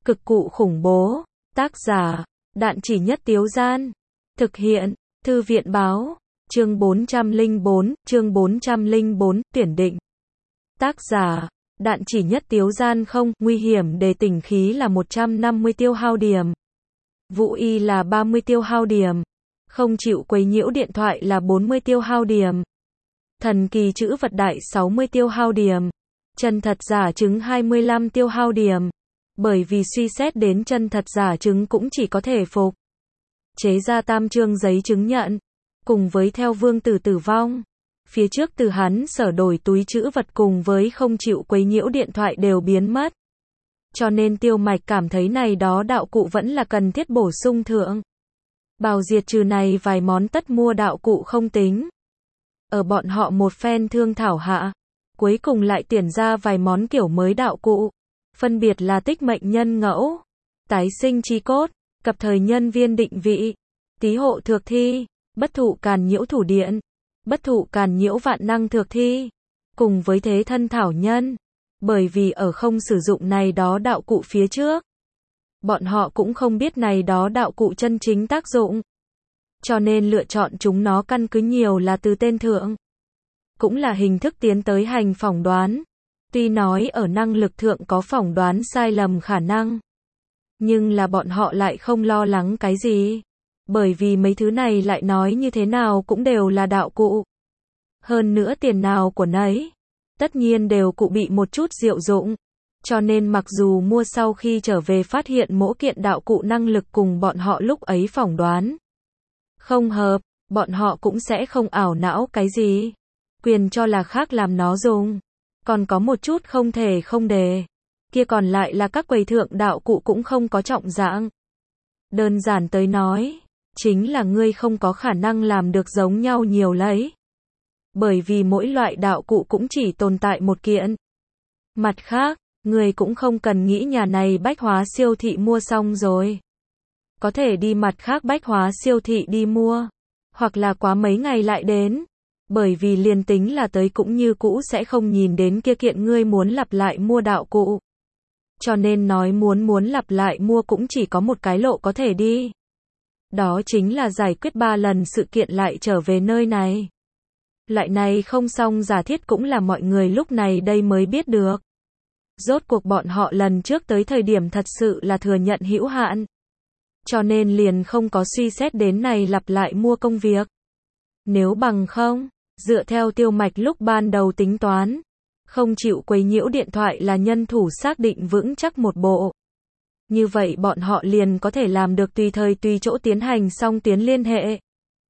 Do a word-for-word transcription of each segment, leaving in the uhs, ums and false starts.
Cực cụ khủng bố. Tác giả, Đạn Chỉ Nhất Tiếu Gian. Thực hiện, Thư viện Báo. Chương bốn trăm lẻ bốn, chương bốn trăm lẻ bốn, tuyển định. Tác giả, Đạn Chỉ Nhất Tiếu Gian. Không, nguy hiểm đề tỉnh khí là một trăm năm mươi tiêu hao điểm. Vũ y là ba mươi tiêu hao điểm. Không chịu quấy nhiễu điện thoại là bốn mươi tiêu hao điểm. Thần kỳ chữ vật đại sáu mươi tiêu hao điểm. Chân thật giả chứng hai mươi lăm tiêu hao điểm. Bởi vì suy xét đến chân thật giả chứng cũng chỉ có thể phục chế ra tam chương giấy chứng nhận, cùng với theo vương tử tử vong. Phía trước từ hắn sở đổi túi chữ vật cùng với không chịu quấy nhiễu điện thoại đều biến mất. Cho nên Tiêu Mạch cảm thấy này đó đạo cụ vẫn là cần thiết bổ sung thượng. Bào diệt trừ này vài món tất mua đạo cụ không tính. Ở bọn họ một phen thương thảo hạ, cuối cùng lại tuyển ra vài món kiểu mới đạo cụ. Phân biệt là tích mệnh nhân ngẫu, tái sinh chi cốt, cập thời nhân viên định vị, tý hộ thược thi, bất thụ càn nhiễu thủ điện, bất thụ càn nhiễu vạn năng thược thi, cùng với thế thân thảo nhân. Bởi vì ở không sử dụng này đó đạo cụ phía trước, bọn họ cũng không biết này đó đạo cụ chân chính tác dụng. Cho nên lựa chọn chúng nó căn cứ nhiều là từ tên thượng, cũng là hình thức tiến tới hành phỏng đoán. Tuy nói ở năng lực thượng có phỏng đoán sai lầm khả năng, nhưng là bọn họ lại không lo lắng cái gì. Bởi vì mấy thứ này lại nói như thế nào cũng đều là đạo cụ. Hơn nữa tiền nào của nấy, tất nhiên đều cụ bị một chút diệu dụng. Cho nên mặc dù mua sau khi trở về phát hiện mỗi kiện đạo cụ năng lực cùng bọn họ lúc ấy phỏng đoán không hợp, bọn họ cũng sẽ không ảo não cái gì. Quyền cho là khác làm nó dùng. Còn có một chút không thể không đề. Kia còn lại là các quầy thượng đạo cụ cũng không có trọng dạng. Đơn giản tới nói, chính là ngươi không có khả năng làm được giống nhau nhiều lấy. Bởi vì mỗi loại đạo cụ cũng chỉ tồn tại một kiện. Mặt khác, ngươi cũng không cần nghĩ nhà này bách hóa siêu thị mua xong rồi. Có thể đi mặt khác bách hóa siêu thị đi mua. Hoặc là quá mấy ngày lại đến. Bởi vì liền tính là tới cũng như cũ sẽ không nhìn đến kia kiện ngươi muốn lặp lại mua đạo cụ. Cho nên nói muốn muốn lặp lại mua cũng chỉ có một cái lộ có thể đi. Đó chính là giải quyết ba lần sự kiện lại trở về nơi này. Loại này không xong giả thiết cũng là mọi người lúc này đây mới biết được. Rốt cuộc bọn họ lần trước tới thời điểm thật sự là thừa nhận hữu hạn. Cho nên liền không có suy xét đến này lặp lại mua công việc. Nếu bằng không, dựa theo Tiêu Mạch lúc ban đầu tính toán, không chịu quấy nhiễu điện thoại là nhân thủ xác định vững chắc một bộ. Như vậy bọn họ liền có thể làm được tùy thời tùy chỗ tiến hành song tuyến liên hệ.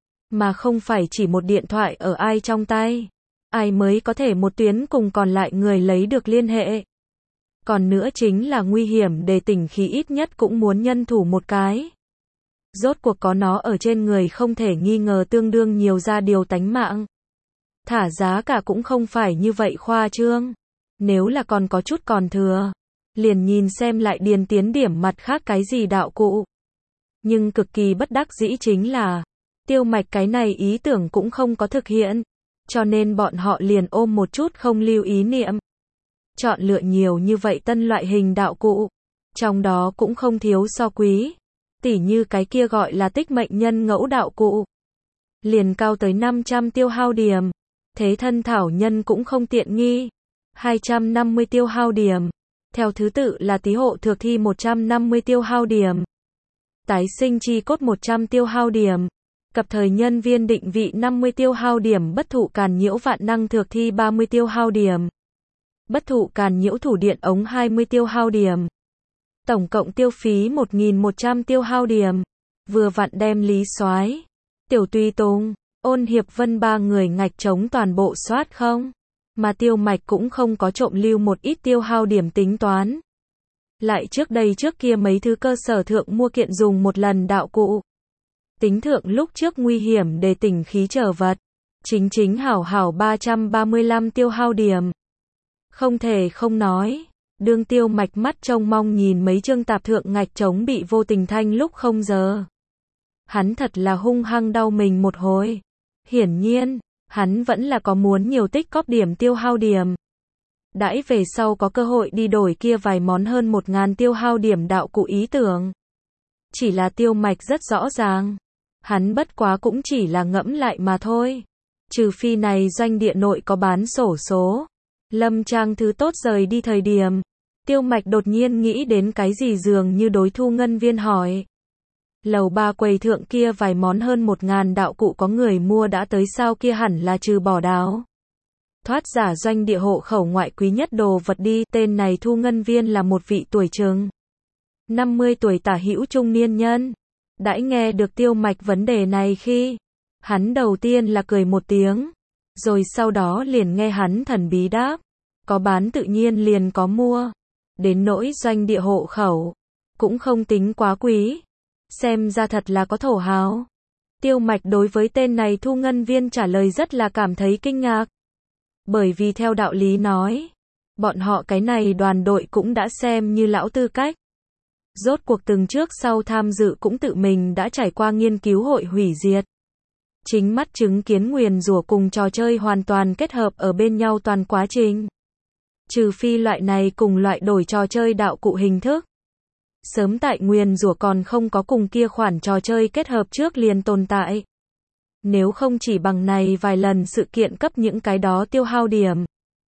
Mà không phải chỉ một điện thoại ở ai trong tay. Ai mới có thể một tuyến cùng còn lại người lấy được liên hệ. Còn nữa chính là nguy hiểm để tỉnh khí ít nhất cũng muốn nhân thủ một cái. Rốt cuộc có nó ở trên người không thể nghi ngờ tương đương nhiều ra điều tánh mạng. Thả giá cả cũng không phải như vậy khoa trương. Nếu là còn có chút còn thừa, liền nhìn xem lại điền tiến điểm mặt khác cái gì đạo cụ. Nhưng cực kỳ bất đắc dĩ chính là, Tiêu Mạch cái này ý tưởng cũng không có thực hiện. Cho nên bọn họ liền ôm một chút không lưu ý niệm. Chọn lựa nhiều như vậy tân loại hình đạo cụ. Trong đó cũng không thiếu so quý. Tỉ như cái kia gọi là tích mệnh nhân ngẫu đạo cụ. Liền cao tới năm trăm tiêu hao điểm. Thế thân thảo nhân cũng không tiện nghi. hai trăm năm mươi tiêu hao điểm. Theo thứ tự là tý hộ thược thi một trăm năm mươi tiêu hao điểm. Tái sinh chi cốt một trăm tiêu hao điểm. Cập thời nhân viên định vị năm mươi tiêu hao điểm. Bất thụ càn nhiễu vạn năng thược thi ba mươi tiêu hao điểm. Bất thụ càn nhiễu thủ điện ống hai mươi tiêu hao điểm. Tổng cộng tiêu phí một nghìn một trăm tiêu hao điểm. Vừa vặn đem Lý Soái, Tiểu Tùy Tùng, Ôn Hiệp Vân ba người ngạch trống toàn bộ soát không. Mà Tiêu Mạch cũng không có trộm lưu một ít tiêu hao điểm tính toán. Lại trước đây trước kia mấy thứ cơ sở thượng mua kiện dùng một lần đạo cụ. Tính thượng lúc trước nguy hiểm để tỉnh khí trở vật. Chính chính hảo hảo ba trăm ba mươi lăm tiêu hao điểm. Không thể không nói. Đương Tiêu Mạch mắt trông mong nhìn mấy chương tạp thượng ngạch trống bị vô tình thanh lúc không giờ. Hắn thật là hung hăng đau mình một hồi. Hiển nhiên, hắn vẫn là có muốn nhiều tích cóp điểm tiêu hao điểm. đãi về sau có cơ hội đi đổi kia vài món hơn một ngàn tiêu hao điểm đạo cụ ý tưởng. Chỉ là Tiêu Mạch rất rõ ràng. Hắn bất quá cũng chỉ là ngẫm lại mà thôi. Trừ phi này doanh địa nội có bán xổ số. Lâm Trang thứ tốt rời đi thời điểm. Tiêu Mạch đột nhiên nghĩ đến cái gì dường như đối Thu Ngân Viên hỏi. Lầu ba quầy thượng kia vài món hơn một ngàn đạo cụ có người mua đã tới sao kia hẳn là trừ bỏ đáo. Thoát giả doanh địa hộ khẩu ngoại quý nhất đồ vật đi, tên này Thu Ngân Viên là một vị tuổi chừng năm mươi tuổi tả hữu trung niên nhân. Đãi nghe được Tiêu Mạch vấn đề này khi, hắn đầu tiên là cười một tiếng, rồi sau đó liền nghe hắn thần bí đáp, có bán tự nhiên liền có mua, đến nỗi doanh địa hộ khẩu, cũng không tính quá quý, xem ra thật là có thổ hào. Tiêu Mạch đối với tên này Thu Ngân Viên trả lời rất là cảm thấy kinh ngạc, bởi vì theo đạo lý nói, bọn họ cái này đoàn đội cũng đã xem như lão tư cách. Rốt cuộc từng trước sau tham dự cũng tự mình đã trải qua nghiên cứu hội hủy diệt. Chính mắt chứng kiến nguyền rủa cùng trò chơi hoàn toàn kết hợp ở bên nhau toàn quá trình. Trừ phi loại này cùng loại đổi trò chơi đạo cụ hình thức. Sớm tại nguyền rủa còn không có cùng kia khoản trò chơi kết hợp trước liền tồn tại. Nếu không chỉ bằng này vài lần sự kiện cấp những cái đó tiêu hao điểm,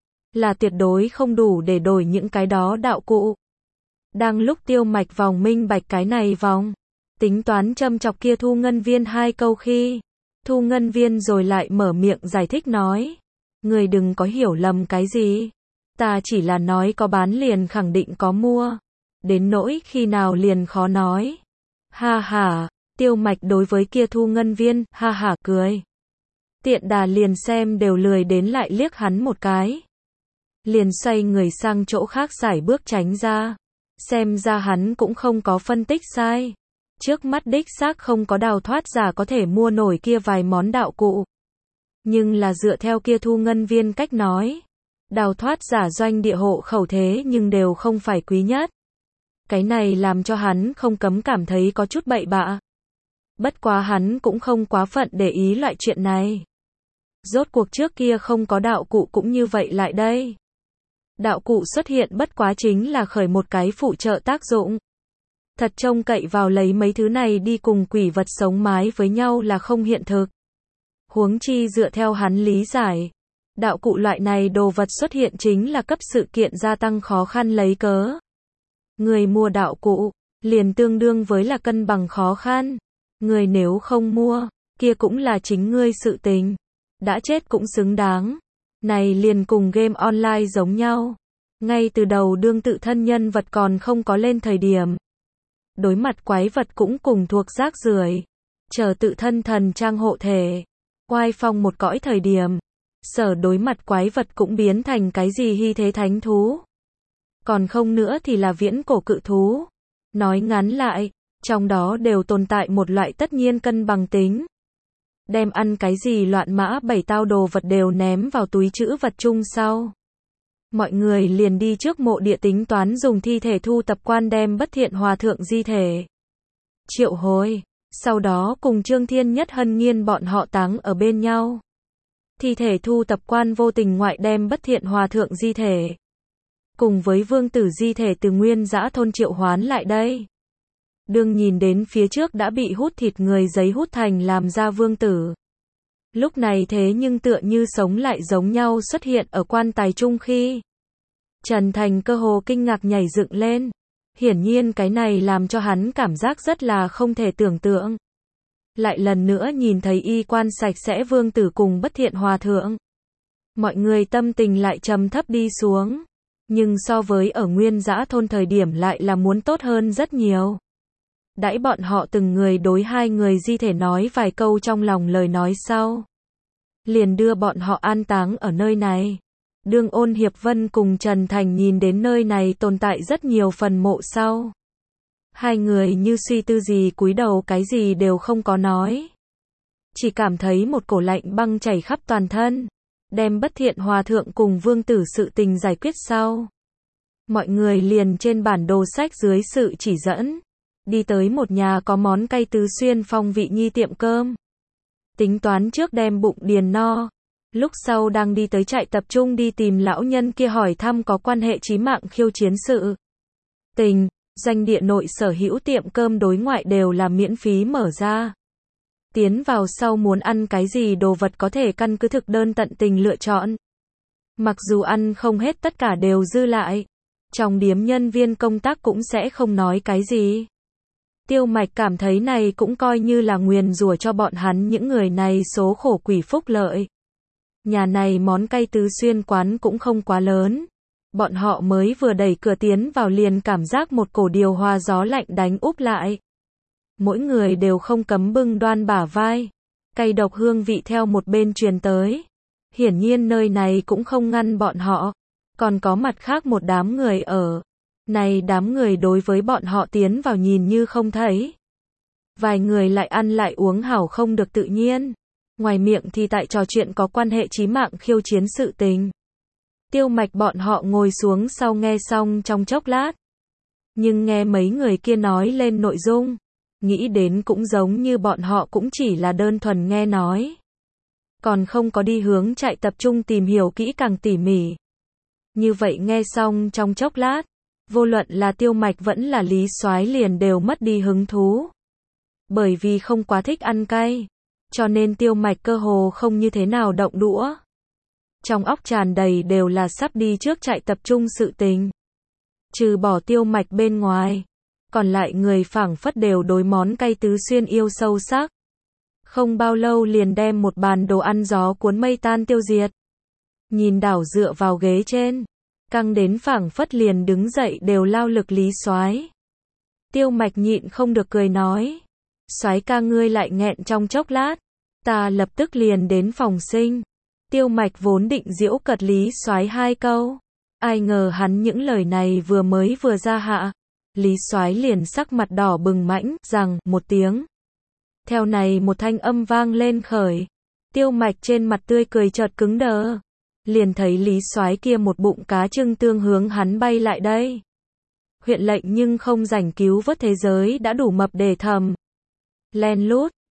là tuyệt đối không đủ để đổi những cái đó đạo cụ. Đang lúc Tiêu Mạch vòng minh bạch cái này vòng, tính toán châm chọc kia Thu Ngân Viên hai câu khi, Thu Ngân Viên rồi lại mở miệng giải thích nói, người đừng có hiểu lầm cái gì, ta chỉ là nói có bán liền khẳng định có mua, đến nỗi khi nào liền khó nói. Ha ha, Tiêu Mạch đối với kia Thu Ngân Viên, ha ha cười. Tiện đà liền xem đều lười đến lại liếc hắn một cái. Liền xoay người sang chỗ khác sải bước tránh ra. Xem ra hắn cũng không có phân tích sai. Trước mắt đích xác không có đào thoát giả có thể mua nổi kia vài món đạo cụ. Nhưng là dựa theo kia Thu Ngân Viên cách nói. Đào thoát giả doanh địa hộ khẩu thế nhưng đều không phải quý nhất. Cái này làm cho hắn không cấm cảm thấy có chút bậy bạ. Bất quá hắn cũng không quá phận để ý loại chuyện này. Rốt cuộc trước kia không có đạo cụ cũng như vậy lại đây. Đạo cụ xuất hiện bất quá chính là khởi một cái phụ trợ tác dụng. Thật trông cậy vào lấy mấy thứ này đi cùng quỷ vật sống mái với nhau là không hiện thực. Huống chi dựa theo hắn lý giải. Đạo cụ loại này đồ vật xuất hiện chính là cấp sự kiện gia tăng khó khăn lấy cớ. Người mua đạo cụ, liền tương đương với là cân bằng khó khăn. Người nếu không mua, kia cũng là chính ngươi sự tình. Đã chết cũng xứng đáng. Này liền cùng game online giống nhau. Ngay từ đầu đương tự thân nhân vật còn không có lên thời điểm. Đối mặt quái vật cũng cùng thuộc rác rưởi. Chờ tự thân thần trang hộ thể. Oai phong một cõi thời điểm. Sở đối mặt quái vật cũng biến thành cái gì hy thế thánh thú. Còn không nữa thì là viễn cổ cự thú. Nói ngắn lại, trong đó đều tồn tại một loại tất nhiên cân bằng tính. Đem ăn cái gì loạn mã bảy tao đồ vật đều ném vào túi trữ vật chung sau. Mọi người liền đi trước mộ địa tính toán dùng thi thể thu tập quan đem bất thiện hòa thượng di thể. Triệu hồi, sau đó cùng Trương Thiên Nhất Hân Nghiên bọn họ táng ở bên nhau. Thi thể thu tập quan vô tình ngoại đem bất thiện hòa thượng di thể. Cùng với vương tử di thể từ nguyên dã thôn triệu hoán lại đây. Đương nhìn đến phía trước đã bị hút thịt người giấy hút thành làm ra vương tử. Lúc này thế nhưng tựa như sống lại giống nhau xuất hiện ở quan tài chung khi. Trần Thành cơ hồ kinh ngạc nhảy dựng lên. Hiển nhiên cái này làm cho hắn cảm giác rất là không thể tưởng tượng. Lại lần nữa nhìn thấy y quan sạch sẽ vương tử cùng bất thiện hòa thượng. Mọi người tâm tình lại trầm thấp đi xuống. Nhưng so với ở nguyên dã thôn thời điểm lại là muốn tốt hơn rất nhiều. Đãi bọn họ từng người đối hai người di thể nói vài câu trong lòng lời nói sau. Liền đưa bọn họ an táng ở nơi này. Đương Ôn Hiệp Vân cùng Trần Thành nhìn đến nơi này tồn tại rất nhiều phần mộ sau. Hai người như suy tư gì cúi đầu cái gì đều không có nói. Chỉ cảm thấy một cổ lạnh băng chảy khắp toàn thân. Đem bất thiện hòa thượng cùng vương tử sự tình giải quyết sau. Mọi người liền trên bản đồ sách dưới sự chỉ dẫn. Đi tới một nhà có món cay tứ xuyên phong vị nhi tiệm cơm. Tính toán trước đem bụng điền no. Lúc sau đang đi tới trại tập trung đi tìm lão nhân kia hỏi thăm có quan hệ chí mạng khiêu chiến sự tình, doanh địa nội sở hữu tiệm cơm đối ngoại đều là miễn phí mở ra. Tiến vào sau muốn ăn cái gì đồ vật có thể căn cứ thực đơn tận tình lựa chọn. Mặc dù ăn không hết tất cả đều dư lại. Trong điếm nhân viên công tác cũng sẽ không nói cái gì. Tiêu Mạch cảm thấy này cũng coi như là nguyền rủa cho bọn hắn những người này số khổ quỷ phúc lợi. Nhà này món cay tứ xuyên quán cũng không quá lớn. Bọn họ mới vừa đẩy cửa tiến vào liền cảm giác một cổ điều hòa gió lạnh đánh úp lại. Mỗi người đều không cấm bưng đoan bả vai. Cay độc hương vị theo một bên truyền tới. Hiển nhiên nơi này cũng không ngăn bọn họ. Còn có mặt khác một đám người ở. Này đám người đối với bọn họ tiến vào nhìn như không thấy. Vài người lại ăn lại uống hảo không được tự nhiên. Ngoài miệng thì tại trò chuyện có quan hệ chí mạng khiêu chiến sự tình. Tiêu Mạch bọn họ ngồi xuống sau nghe xong trong chốc lát. Nhưng nghe mấy người kia nói lên nội dung. Nghĩ đến cũng giống như bọn họ cũng chỉ là đơn thuần nghe nói. Còn không có đi hướng trại tập trung tìm hiểu kỹ càng tỉ mỉ. Như vậy nghe xong trong chốc lát. Vô luận là Tiêu Mạch vẫn là Lý Soái liền đều mất đi hứng thú. Bởi vì không quá thích ăn cay. Cho nên Tiêu Mạch cơ hồ không như thế nào động đũa. Trong óc tràn đầy đều là sắp đi trước trại tập trung sự tình. Trừ bỏ Tiêu Mạch bên ngoài. Còn lại người phảng phất đều đối món cay tứ xuyên yêu sâu sắc. Không bao lâu liền đem một bàn đồ ăn gió cuốn mây tan tiêu diệt. Nhìn đảo dựa vào ghế trên. Căng đến phảng phất liền đứng dậy đều lao lực Lý Soái. Tiêu Mạch nhịn không được cười nói. Soái ca ngươi lại nghẹn trong chốc lát. Ta lập tức liền đến phòng sinh. Tiêu Mạch vốn định giễu cợt Lý Soái hai câu. Ai ngờ hắn những lời này vừa mới vừa ra hạ. Lý Soái liền sắc mặt đỏ bừng mãnh, rằng, một tiếng. Theo này một thanh âm vang lên khởi. Tiêu Mạch trên mặt tươi cười chợt cứng đờ. Liền thấy Lý Soái kia một bụng cá trưng tương hướng hắn bay lại đây. Huyện lệnh nhưng không rảnh cứu vớt thế giới đã đủ mập để thầm. Len lút,